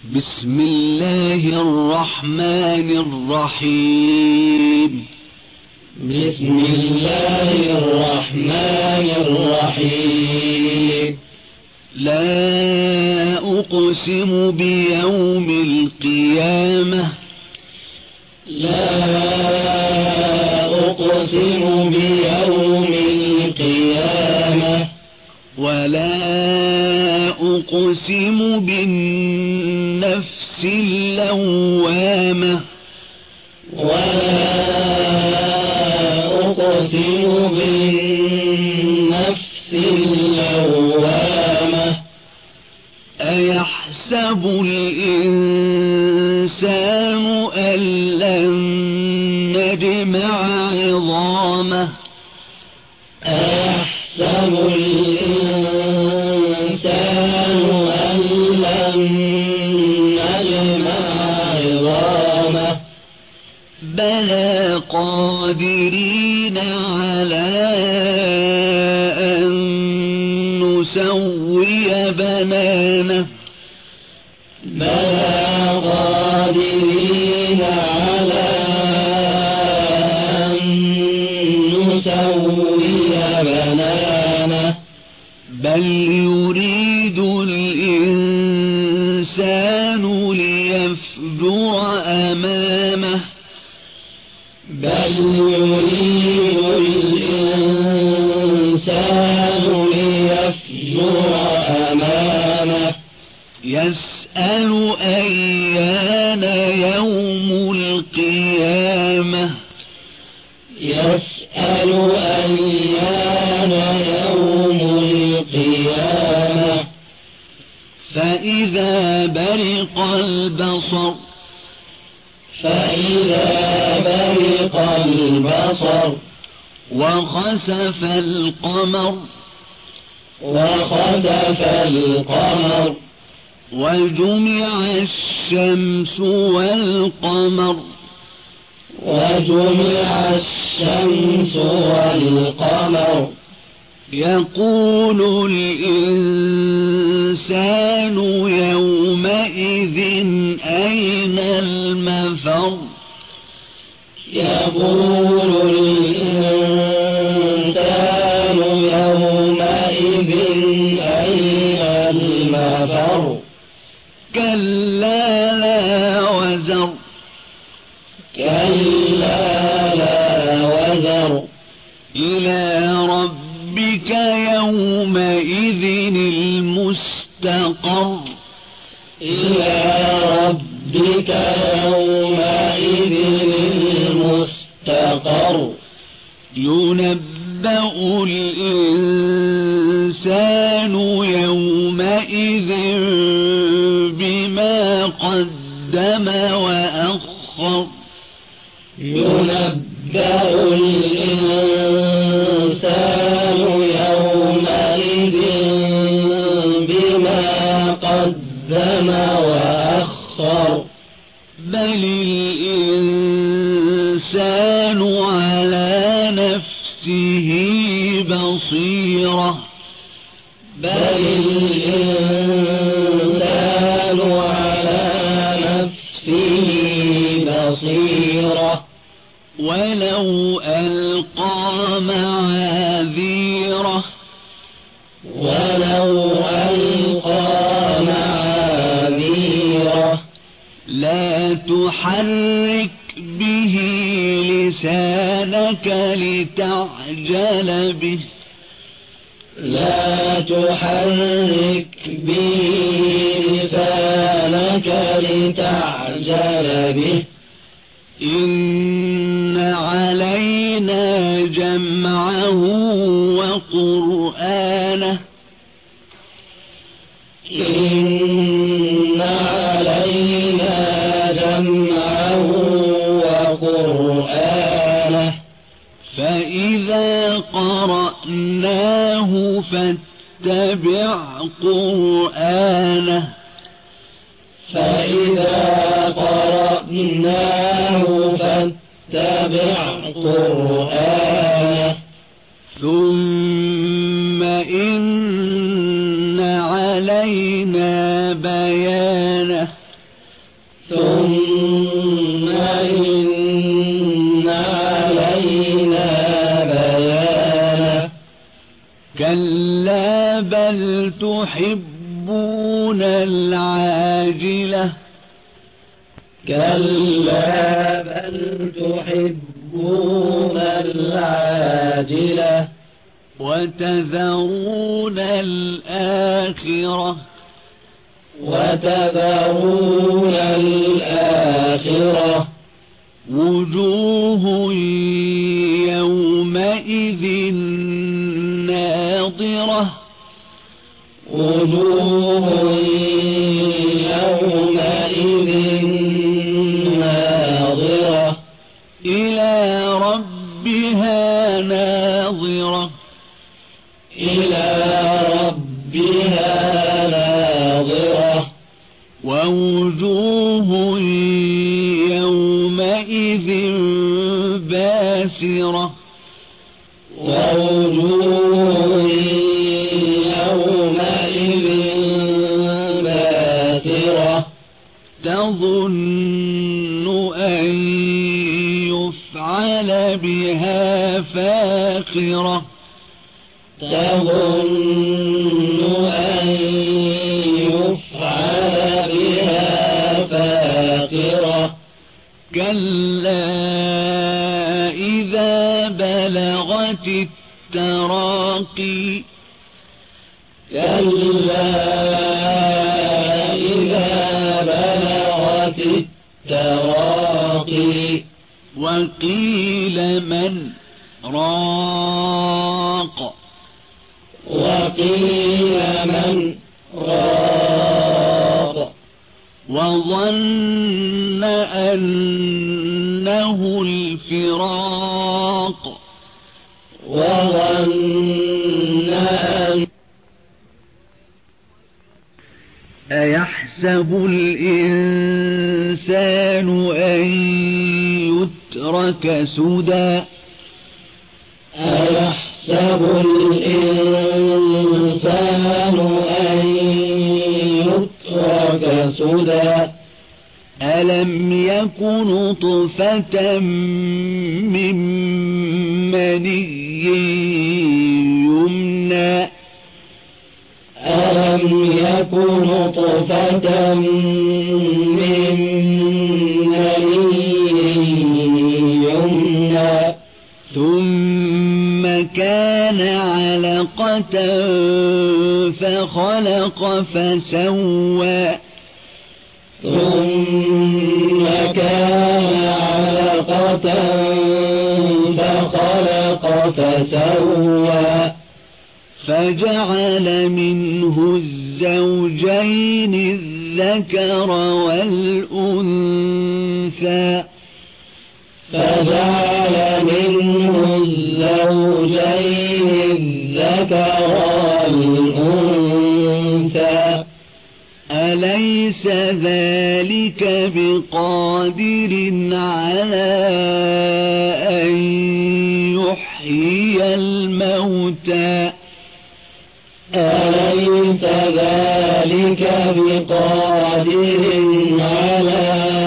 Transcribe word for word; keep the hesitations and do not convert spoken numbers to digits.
بسم الله الرحمن الرحيم. بسم الله الرحمن الرحيم. لا أقسم بيوم القيامة. لا أقسم بيوم القيامة. ولا أقسم بالنفس اللوامة. ولا أقسم بالنفس اللوامة. أيحسب الإنسان أن لن نجمع عظامه. أيحسب الإنسان أن لن نجمع عظامه. بلى قادرين على أن نسوي بنانه. بلى قادرين على أن نسوي بنانه. بل يريد الإنسان ليفجر أمامه. بل يريد الإنسان ليفجر أمامه. يسأل أيان يوم القيامة. يسأل أيان يوم القيامة. فإذا برق البصر. فإذا برق البصر. وخسف القمر. وخسف القمر. وجمع الشمس والقمر. وجمع الشمس والقمر. يقول الإنسان يومئذ أين المفر. يقول الإنسان يومئذ أين المفر. كلا لا وزر. كلا لا وزر. إلى ربك يومئذ المستقر. إلى ربك يومئذ المستقر. ينبأ الإنسان يومئذ بما قدم وأخر. ينبأ الإنسان يومئذ بما قدم وأخر. بل الإنسان على نفسه بصيرة. بل الإنسان على نفسه بصيرة. ولو ألقى معاذيره. ولو ألقى معاذيره. لا تحرك به لسانك لتعجل به. لا تحرك به لسانك لتعجل به. إن علينا جمعه وقرآنه. إن علينا جمعه وقرآنه. فإذا قرأناه فاتبع قرآنه. فإذا قرأناه فاتبع قرآنه. ثم إن علينا بيانه. بل تحبون العاجلة كلا بل تحبون العاجلة وتذرون الآخرة وتذرون الآخرة وجوه يومئذ ناظرة وجوه يومئذ ناظرة إلى ربها ناظرة إلى ربها ناظرة ووجوه يومئذ باسرة ووجوه يومئذ باسرة تظن أن يفعل بها فاقرة تظن أن يفعل بها فاقرة كلا إذا بلغت التراقي كلا إذا بلغت التراقي وقيل من راق وقيل من راق وظن أنه الفراق وظن أن أيحسب الإنسان أن يترك سدى أيحسب الإنسان أن يترك سدى ألم يكن نطفة من مني يمنى ألم يكن نطفة من مني يمنى ثم كان علقة فخلق فسوى ثم كان علقة فخلق فسوى فجعل منه الزوجين الذكر والأنثى فجعل منه الزوجين الذكر والأنثى أليس ذلك بقادر على أن يحيي الموتى أليس ذلك بقادر على